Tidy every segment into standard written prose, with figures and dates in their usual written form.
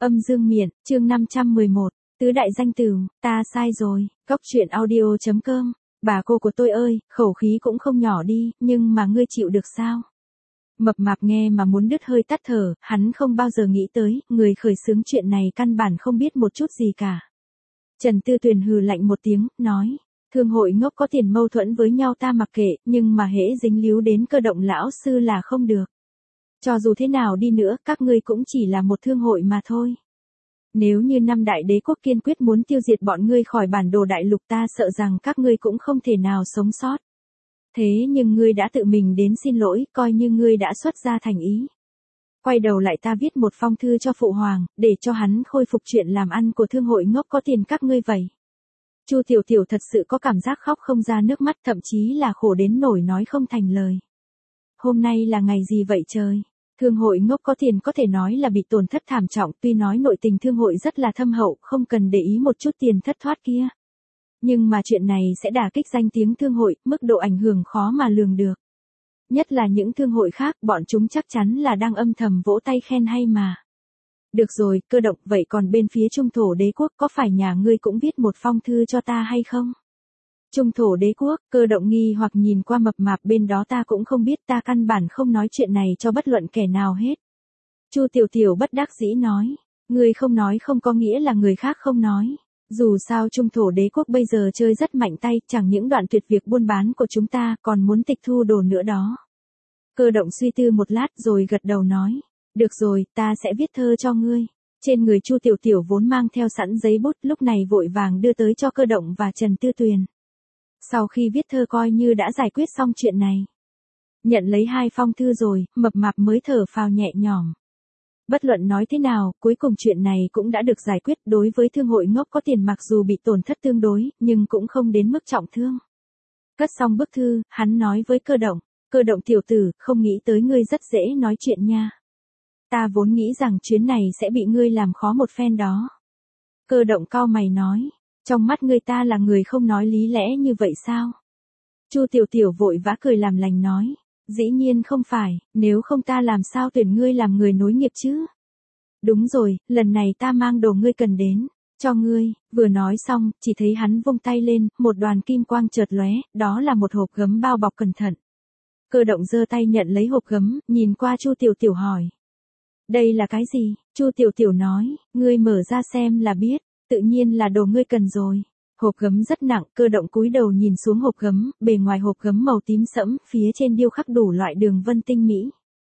Âm dương miện, chương 511, tứ đại danh tửu, ta sai rồi, góc truyện audio.com, bà cô của tôi ơi, khẩu khí cũng không nhỏ đi, nhưng mà ngươi chịu được sao? Mập mạp nghe mà muốn đứt hơi tắt thở, hắn không bao giờ nghĩ tới, người khởi xướng chuyện này căn bản không biết một chút gì cả. Trần Tư Tuyền hừ lạnh một tiếng, nói, thương hội ngốc có tiền mâu thuẫn với nhau ta mặc kệ, nhưng mà hễ dính líu đến Cơ Động lão sư là không được. Cho dù thế nào đi nữa, các ngươi cũng chỉ là một thương hội mà thôi. Nếu như năm đại đế quốc kiên quyết muốn tiêu diệt bọn ngươi khỏi bản đồ đại lục ta sợ rằng các ngươi cũng không thể nào sống sót. Thế nhưng ngươi đã tự mình đến xin lỗi, coi như ngươi đã xuất ra thành ý. Quay đầu lại ta viết một phong thư cho phụ hoàng, để cho hắn khôi phục chuyện làm ăn của thương hội ngốc có tiền các ngươi vậy. Chu Tiểu Tiểu thật sự có cảm giác khóc không ra nước mắt, thậm chí là khổ đến nỗi nói không thành lời. Hôm nay là ngày gì vậy trời? Thương hội ngốc có tiền có thể nói là bị tổn thất thảm trọng, tuy nói nội tình thương hội rất là thâm hậu, không cần để ý một chút tiền thất thoát kia. Nhưng mà chuyện này sẽ đả kích danh tiếng thương hội, mức độ ảnh hưởng khó mà lường được. Nhất là những thương hội khác, bọn chúng chắc chắn là đang âm thầm vỗ tay khen hay mà. Được rồi, Cơ Động, vậy còn bên phía Trung Thổ Đế quốc có phải nhà ngươi cũng viết một phong thư cho ta hay không? Trung Thổ Đế quốc, Cơ Động nghi hoặc nhìn qua mập mạp bên đó, ta cũng không biết, ta căn bản không nói chuyện này cho bất luận kẻ nào hết. Chu Tiểu Tiểu bất đắc dĩ nói, ngươi không nói không có nghĩa là người khác không nói. Dù sao Trung Thổ Đế quốc bây giờ chơi rất mạnh tay, chẳng những đoạn tuyệt việc buôn bán của chúng ta, còn muốn tịch thu đồ nữa đó. Cơ Động suy tư một lát rồi gật đầu nói, được rồi, ta sẽ viết thơ cho ngươi. Trên người Chu Tiểu Tiểu vốn mang theo sẵn giấy bút, lúc này vội vàng đưa tới cho Cơ Động và Trần Tư Tuyền. Sau khi viết thơ coi như đã giải quyết xong chuyện này. Nhận lấy hai phong thư rồi, mập mạp mới thở phào nhẹ nhõm. Bất luận nói thế nào, cuối cùng chuyện này cũng đã được giải quyết. Đối với thương hội ngốc có tiền mặc dù bị tổn thất tương đối, nhưng cũng không đến mức trọng thương. Cất xong bức thư, hắn nói với Cơ Động, Cơ Động tiểu tử, không nghĩ tới ngươi rất dễ nói chuyện nha. Ta vốn nghĩ rằng chuyến này sẽ bị ngươi làm khó một phen đó. Cơ Động cau mày nói, trong mắt ngươi ta là người không nói lý lẽ như vậy sao? Chu Tiểu Tiểu vội vã cười làm lành nói, dĩ nhiên không phải, nếu không ta làm sao tuyển ngươi làm người nối nghiệp chứ? Đúng rồi, lần này ta mang đồ ngươi cần đến, cho ngươi. Vừa nói xong, chỉ thấy hắn vung tay lên, một đoàn kim quang chợt lóe, đó là một hộp gấm bao bọc cẩn thận. Cơ Động giơ tay nhận lấy hộp gấm, nhìn qua Chu Tiểu Tiểu hỏi, đây là cái gì? Chu Tiểu Tiểu nói, ngươi mở ra xem là biết, tự nhiên là đồ ngươi cần rồi. Hộp gấm rất nặng, Cơ Động cúi đầu nhìn xuống hộp gấm, bề ngoài hộp gấm màu tím sẫm, phía trên điêu khắc đủ loại đường vân tinh mỹ.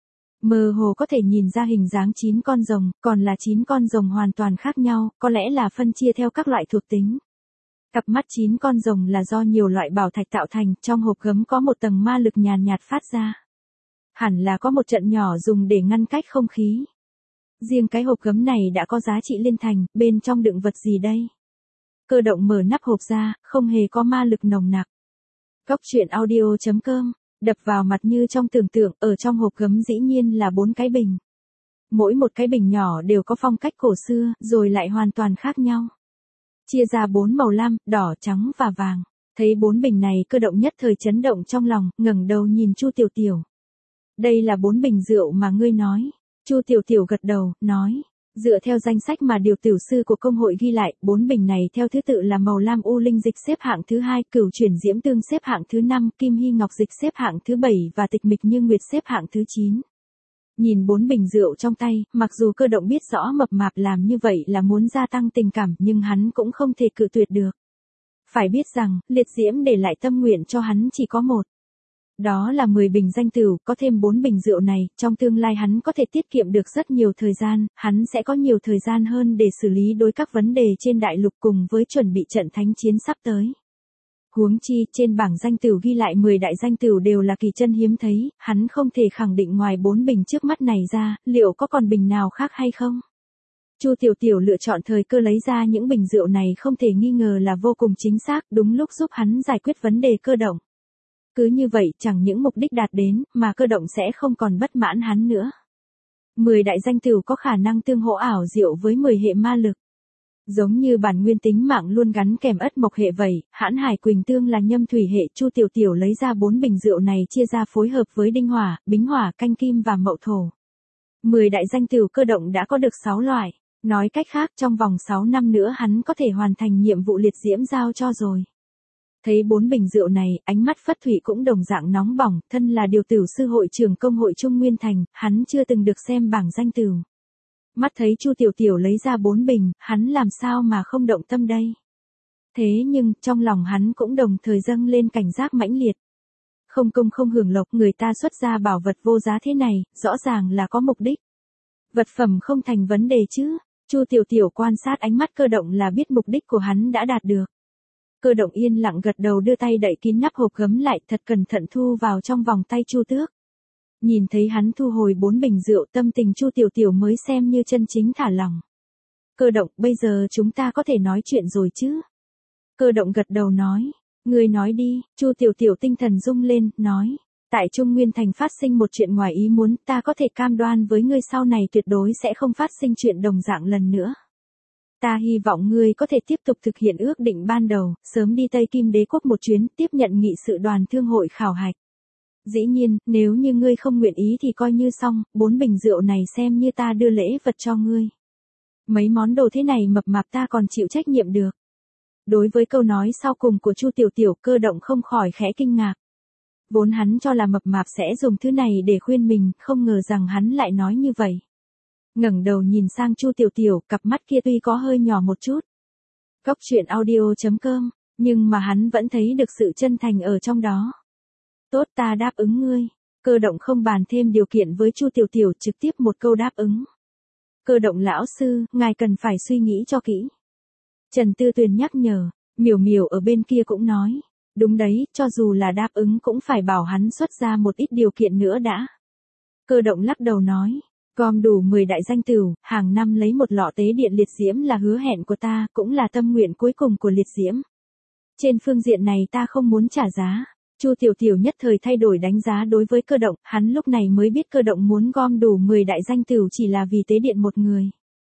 Mơ hồ có thể nhìn ra hình dáng 9 con rồng, còn là 9 con rồng hoàn toàn khác nhau, có lẽ là phân chia theo các loại thuộc tính. Cặp mắt 9 con rồng là do nhiều loại bảo thạch tạo thành, trong hộp gấm có một tầng ma lực nhàn nhạt phát ra. Hẳn là có một trận nhỏ dùng để ngăn cách không khí. Riêng cái hộp gấm này đã có giá trị liên thành, bên trong đựng vật gì đây? Cơ Động mở nắp hộp ra, không hề có ma lực nồng nặc. Góc truyện audio.com, đập vào mặt như trong tưởng tượng, ở trong hộp gấm dĩ nhiên là 4 cái bình. Mỗi một cái bình nhỏ đều có phong cách cổ xưa, rồi lại hoàn toàn khác nhau. Chia ra 4 màu lam, đỏ, trắng và vàng. Thấy 4 bình này, Cơ Động nhất thời chấn động trong lòng, ngẩng đầu nhìn Chu Tiểu Tiểu. Đây là 4 bình rượu mà ngươi nói. Chu Tiểu Tiểu gật đầu, nói, dựa theo danh sách mà điều tiểu sư của công hội ghi lại, 4 bình này theo thứ tự là màu lam u linh dịch xếp hạng thứ 2, cửu chuyển diễm tương xếp hạng thứ 5, kim hy ngọc dịch xếp hạng thứ 7 và tịch mịch như nguyệt xếp hạng thứ 9. Nhìn 4 bình rượu trong tay, mặc dù Cơ Động biết rõ mập mạp làm như vậy là muốn gia tăng tình cảm, nhưng hắn cũng không thể cự tuyệt được. Phải biết rằng, liệt diễm để lại tâm nguyện cho hắn chỉ có một. Đó là 10 bình danh tửu, có thêm 4 bình rượu này, trong tương lai hắn có thể tiết kiệm được rất nhiều thời gian, hắn sẽ có nhiều thời gian hơn để xử lý đối các vấn đề trên đại lục cùng với chuẩn bị trận thánh chiến sắp tới. Huống chi, trên bảng danh tửu ghi lại 10 đại danh tửu đều là kỳ chân hiếm thấy, hắn không thể khẳng định ngoài 4 bình trước mắt này ra, liệu có còn bình nào khác hay không? Chu Tiểu Tiểu lựa chọn thời cơ lấy ra những bình rượu này không thể nghi ngờ là vô cùng chính xác, đúng lúc giúp hắn giải quyết vấn đề Cơ Động. Cứ như vậy, chẳng những mục đích đạt đến, mà Cơ Động sẽ không còn bất mãn hắn nữa. 10 đại danh tửu có khả năng tương hỗ ảo diệu với 10 hệ ma lực. Giống như bản nguyên tính mạng luôn gắn kèm ất mộc hệ vậy, hãn hải quỳnh tương là nhâm thủy hệ. Chu Tiểu Tiểu lấy ra 4 bình rượu này chia ra phối hợp với đinh hỏa, bính hỏa, canh kim và mậu thổ. 10 đại danh tửu Cơ Động đã có được 6 loại. Nói cách khác trong vòng 6 năm nữa hắn có thể hoàn thành nhiệm vụ liệt diễm giao cho rồi. Thấy 4 bình rượu này, ánh mắt Phất Thụy cũng đồng dạng nóng bỏng, thân là điều tửu sư hội trưởng công hội Trung Nguyên Thành, hắn chưa từng được xem bảng danh tửu. Mắt thấy Chu Tiểu Tiểu lấy ra 4 bình, hắn làm sao mà không động tâm đây. Thế nhưng, trong lòng hắn cũng đồng thời dâng lên cảnh giác mãnh liệt. Không công không hưởng lộc, người ta xuất ra bảo vật vô giá thế này, rõ ràng là có mục đích. Vật phẩm không thành vấn đề chứ. Chu Tiểu Tiểu quan sát ánh mắt Cơ Động là biết mục đích của hắn đã đạt được. Cơ Động yên lặng gật đầu, đưa tay đậy kín nắp hộp gấm lại, thật cẩn thận thu vào trong vòng tay Chu Tước. Nhìn thấy hắn thu hồi 4 bình rượu, tâm tình Chu Tiểu Tiểu mới xem như chân chính thả lỏng. Cơ Động, bây giờ chúng ta có thể nói chuyện rồi chứ? Cơ Động gật đầu nói. Ngươi nói đi. Chu Tiểu Tiểu tinh thần rung lên, nói. Tại Trung Nguyên Thành phát sinh một chuyện ngoài ý muốn, ta có thể cam đoan với ngươi sau này tuyệt đối sẽ không phát sinh chuyện đồng dạng lần nữa. Ta hy vọng ngươi có thể tiếp tục thực hiện ước định ban đầu, sớm đi Tây Kim Đế quốc một chuyến, tiếp nhận nghị sự đoàn thương hội khảo hạch. Dĩ nhiên, nếu như ngươi không nguyện ý thì coi như xong, 4 bình rượu này xem như ta đưa lễ vật cho ngươi. Mấy món đồ thế này mập mạp ta còn chịu trách nhiệm được. Đối với câu nói sau cùng của Chu Tiểu Tiểu, Cơ Động không khỏi khẽ kinh ngạc. Vốn hắn cho là mập mạp sẽ dùng thứ này để khuyên mình, không ngờ rằng hắn lại nói như vậy. Ngẩng đầu nhìn sang Chu Tiểu Tiểu, cặp mắt kia tuy có hơi nhỏ một chút. Góc truyện audio.com, nhưng mà hắn vẫn thấy được sự chân thành ở trong đó. Tốt, ta đáp ứng ngươi. Cơ Động không bàn thêm điều kiện với Chu Tiểu Tiểu, trực tiếp một câu đáp ứng. Cơ Động lão sư, ngài cần phải suy nghĩ cho kỹ. Trần Tư Tuyền nhắc nhở, Miểu Miểu ở bên kia cũng nói. Đúng đấy, cho dù là đáp ứng cũng phải bảo hắn xuất ra một ít điều kiện nữa đã. Cơ Động lắc đầu nói. Gom đủ 10 đại danh tửu, hàng năm lấy một lọ tế điện liệt diễm là hứa hẹn của ta, cũng là tâm nguyện cuối cùng của liệt diễm. Trên phương diện này ta không muốn trả giá. Chu Tiểu Tiểu nhất thời thay đổi đánh giá đối với Cơ Động, hắn lúc này mới biết Cơ Động muốn gom đủ 10 đại danh tửu chỉ là vì tế điện một người.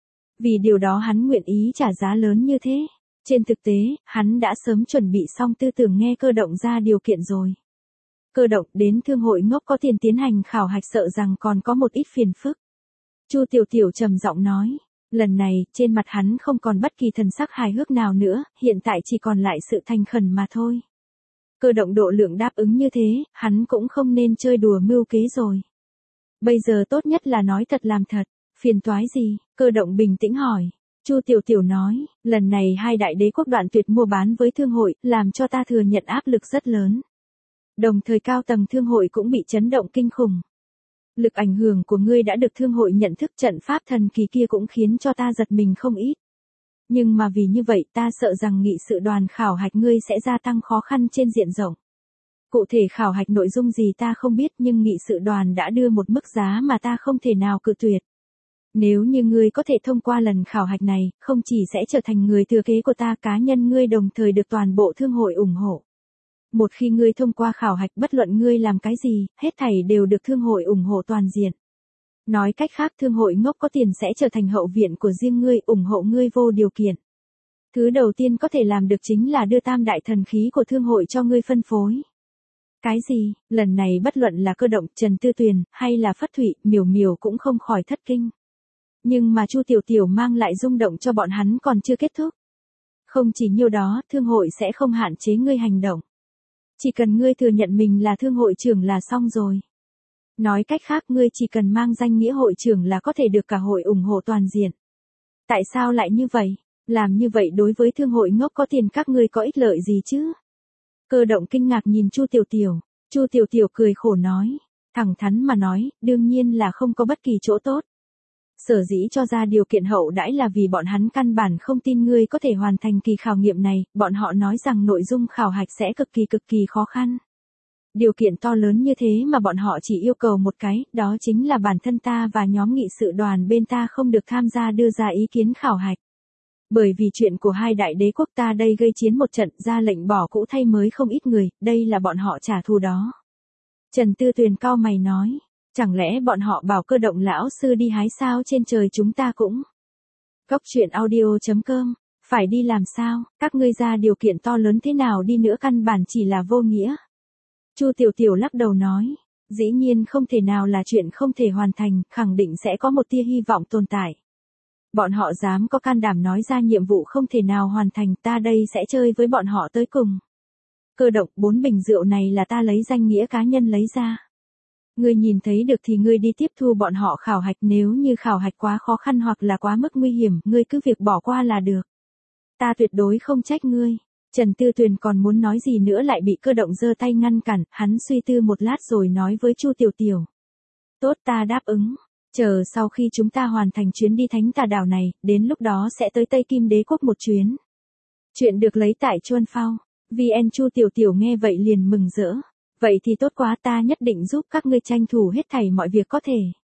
Vì điều đó hắn nguyện ý trả giá lớn như thế. Trên thực tế, hắn đã sớm chuẩn bị xong tư tưởng nghe Cơ Động ra điều kiện rồi. Cơ Động đến thương hội ngốc có tiền tiến hành khảo hạch, sợ rằng còn có một ít phiền phức. Chu Tiểu Tiểu trầm giọng nói. Lần này, trên mặt hắn không còn bất kỳ thần sắc hài hước nào nữa, hiện tại chỉ còn lại sự thành khẩn mà thôi. Cơ Động độ lượng đáp ứng như thế, hắn cũng không nên chơi đùa mưu kế rồi. Bây giờ tốt nhất là nói thật làm thật. Phiền toái gì? Cơ Động bình tĩnh hỏi. Chu Tiểu Tiểu nói, lần này hai đại đế quốc đoạn tuyệt mua bán với thương hội, làm cho ta thừa nhận áp lực rất lớn. Đồng thời cao tầng thương hội cũng bị chấn động kinh khủng. Lực ảnh hưởng của ngươi đã được thương hội nhận thức, trận pháp thần kỳ kia cũng khiến cho ta giật mình không ít. Nhưng mà vì như vậy ta sợ rằng nghị sự đoàn khảo hạch ngươi sẽ gia tăng khó khăn trên diện rộng. Cụ thể khảo hạch nội dung gì ta không biết, nhưng nghị sự đoàn đã đưa một mức giá mà ta không thể nào cự tuyệt. Nếu như ngươi có thể thông qua lần khảo hạch này, không chỉ sẽ trở thành người thừa kế của ta, cá nhân ngươi đồng thời được toàn bộ thương hội ủng hộ. Một khi ngươi thông qua khảo hạch, bất luận ngươi làm cái gì, hết thảy đều được thương hội ủng hộ toàn diện. Nói cách khác, thương hội ngốc có tiền sẽ trở thành hậu viện của riêng ngươi, ủng hộ ngươi vô điều kiện. Thứ đầu tiên có thể làm được chính là đưa tam đại thần khí của thương hội cho ngươi phân phối. Cái gì? Lần này bất luận là Cơ Động, Trần Tư Tuyền, hay là Phất Thụy, Miểu Miểu cũng không khỏi thất kinh. Nhưng mà Chu Tiểu Tiểu mang lại rung động cho bọn hắn còn chưa kết thúc. Không chỉ nhiêu đó, thương hội sẽ không hạn chế ngươi hành động. Chỉ cần ngươi thừa nhận mình là thương hội trưởng là xong rồi. Nói cách khác, ngươi chỉ cần mang danh nghĩa hội trưởng là có thể được cả hội ủng hộ toàn diện. Tại sao lại như vậy? Làm như vậy đối với thương hội ngốc có tiền các ngươi có ích lợi gì chứ? Cơ Động kinh ngạc nhìn Chu Tiểu Tiểu. Chu Tiểu Tiểu cười khổ nói. Thẳng thắn mà nói, đương nhiên là không có bất kỳ chỗ tốt. Sở dĩ cho ra điều kiện hậu đãi là vì bọn hắn căn bản không tin ngươi có thể hoàn thành kỳ khảo nghiệm này, bọn họ nói rằng nội dung khảo hạch sẽ cực kỳ khó khăn. Điều kiện to lớn như thế mà bọn họ chỉ yêu cầu một cái, đó chính là bản thân ta và nhóm nghị sự đoàn bên ta không được tham gia đưa ra ý kiến khảo hạch. Bởi vì chuyện của hai đại đế quốc ta đây gây chiến một trận, ra lệnh bỏ cũ thay mới không ít người, đây là bọn họ trả thù đó. Trần Tư Tuyền cau mày nói. Chẳng lẽ bọn họ bảo Cơ Động lão sư đi hái sao trên trời chúng ta cũng. Góc truyện audio.com, phải đi làm sao, các ngươi ra điều kiện to lớn thế nào đi nữa căn bản chỉ là vô nghĩa. Chu Tiểu Tiểu lắc đầu nói, dĩ nhiên không thể nào là chuyện không thể hoàn thành, khẳng định sẽ có một tia hy vọng tồn tại. Bọn họ dám có can đảm nói ra nhiệm vụ không thể nào hoàn thành, ta đây sẽ chơi với bọn họ tới cùng. Cơ động, 4 bình rượu này là ta lấy danh nghĩa cá nhân lấy ra. Ngươi nhìn thấy được thì ngươi đi tiếp thu bọn họ khảo hạch, nếu như khảo hạch quá khó khăn hoặc là quá mức nguy hiểm, ngươi cứ việc bỏ qua là được. Ta tuyệt đối không trách ngươi. Trần Tư Tuyền còn muốn nói gì nữa lại bị Cơ động giơ tay ngăn cản, hắn suy tư một lát rồi nói với Chu Tiểu Tiểu. Tốt, ta đáp ứng. Chờ sau khi chúng ta hoàn thành chuyến đi Thánh Tà Đảo này, đến lúc đó sẽ tới Tây Kim Đế Quốc một chuyến. Chuyện được lấy tại Chuan Phao. VN. Chu Tiểu Tiểu nghe vậy liền mừng rỡ. Vậy thì tốt quá, ta nhất định giúp các ngươi tranh thủ hết thảy mọi việc có thể.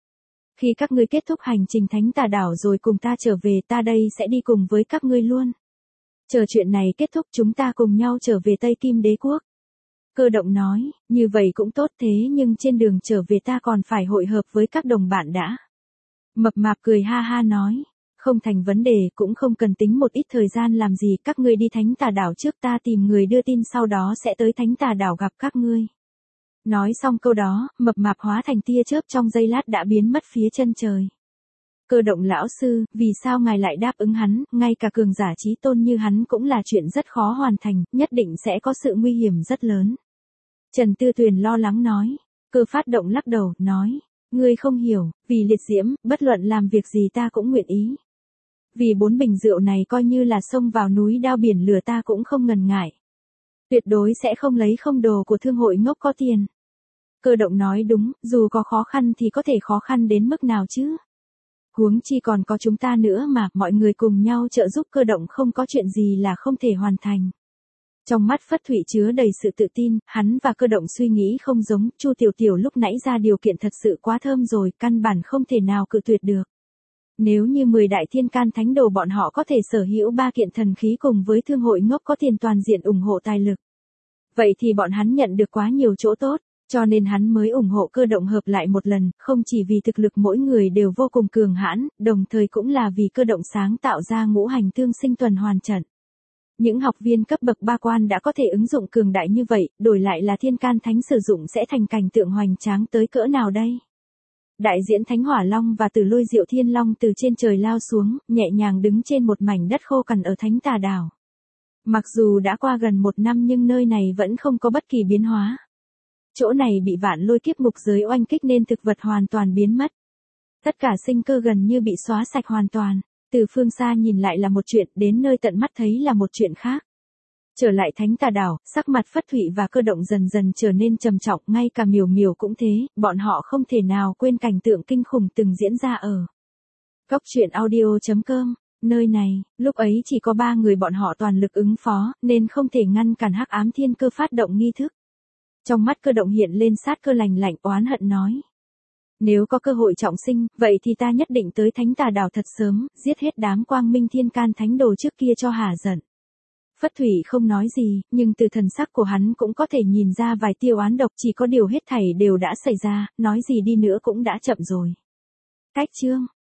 Khi các ngươi kết thúc hành trình Thánh Tà Đảo rồi cùng ta trở về, ta đây sẽ đi cùng với các ngươi luôn. Chờ chuyện này kết thúc chúng ta cùng nhau trở về Tây Kim Đế Quốc. Cơ động nói, như vậy cũng tốt, thế nhưng trên đường trở về ta còn phải hội hợp với các đồng bạn đã. Mập mạp cười ha ha nói, không thành vấn đề, cũng không cần tính một ít thời gian làm gì, các ngươi đi Thánh Tà Đảo trước, ta tìm người đưa tin sau đó sẽ tới Thánh Tà Đảo gặp các ngươi. Nói xong câu đó, mập mạp hóa thành tia chớp trong giây lát đã biến mất phía chân trời. Cơ động lão sư, vì sao ngài lại đáp ứng hắn, ngay cả cường giả chí tôn như hắn cũng là chuyện rất khó hoàn thành, nhất định sẽ có sự nguy hiểm rất lớn. Trần Tư Tuyền lo lắng nói. Cơ Phát Động lắc đầu, nói, ngươi không hiểu, vì liệt diễm, bất luận làm việc gì ta cũng nguyện ý. Vì 4 bình rượu này coi như là xông vào núi đao biển lửa ta cũng không ngần ngại. Tuyệt đối sẽ không lấy không đồ của thương hội ngốc có tiền. Cơ động nói đúng, dù có khó khăn thì có thể khó khăn đến mức nào chứ. Huống chi còn có chúng ta nữa mà, mọi người cùng nhau trợ giúp Cơ động không có chuyện gì là không thể hoàn thành. Trong mắt Phất Thụy chứa đầy sự tự tin, hắn và Cơ động suy nghĩ không giống, Chu Tiểu Tiểu lúc nãy ra điều kiện thật sự quá thơm rồi, căn bản không thể nào cự tuyệt được. Nếu như 10 đại thiên can thánh đồ bọn họ có thể sở hữu 3 kiện thần khí cùng với thương hội ngốc có tiền toàn diện ủng hộ tài lực. Vậy thì bọn hắn nhận được quá nhiều chỗ tốt, cho nên hắn mới ủng hộ Cơ động hợp lại một lần, không chỉ vì thực lực mỗi người đều vô cùng cường hãn, đồng thời cũng là vì Cơ động sáng tạo ra ngũ hành tương sinh tuần hoàn trận. Những học viên cấp bậc 3 quan đã có thể ứng dụng cường đại như vậy, đổi lại là thiên can thánh sử dụng sẽ thành cảnh tượng hoành tráng tới cỡ nào đây? Đại diễn Thánh Hỏa Long và Tử Lôi Diệu Thiên Long từ trên trời lao xuống, nhẹ nhàng đứng trên một mảnh đất khô cằn ở Thánh Tà Đảo. Mặc dù đã qua gần 1 năm nhưng nơi này vẫn không có bất kỳ biến hóa. Chỗ này bị vạn lôi kiếp ngục giới oanh kích nên thực vật hoàn toàn biến mất. Tất cả sinh cơ gần như bị xóa sạch hoàn toàn. Từ phương xa nhìn lại là một chuyện, đến nơi tận mắt thấy là một chuyện khác. Trở lại Thánh Tà Đảo, sắc mặt Phất Thụy và Cơ động dần dần trở nên trầm trọng, ngay cả Miểu Miểu cũng thế, bọn họ không thể nào quên cảnh tượng kinh khủng từng diễn ra ở Góc Truyện Audio.com. Nơi này, lúc ấy chỉ có 3 người bọn họ toàn lực ứng phó, nên không thể ngăn cản Hắc Ám Thiên Cơ phát động nghi thức. Trong mắt Cơ động hiện lên sát cơ lạnh lạnh, oán hận nói. Nếu có cơ hội trọng sinh, vậy thì ta nhất định tới Thánh Tà Đảo thật sớm, giết hết đám quang minh thiên can thánh đồ trước kia cho hả giận. Phất Thụy không nói gì, nhưng từ thần sắc của hắn cũng có thể nhìn ra vài tia oán độc, chỉ có điều hết thảy đều đã xảy ra, nói gì đi nữa cũng đã chậm rồi. Cách chương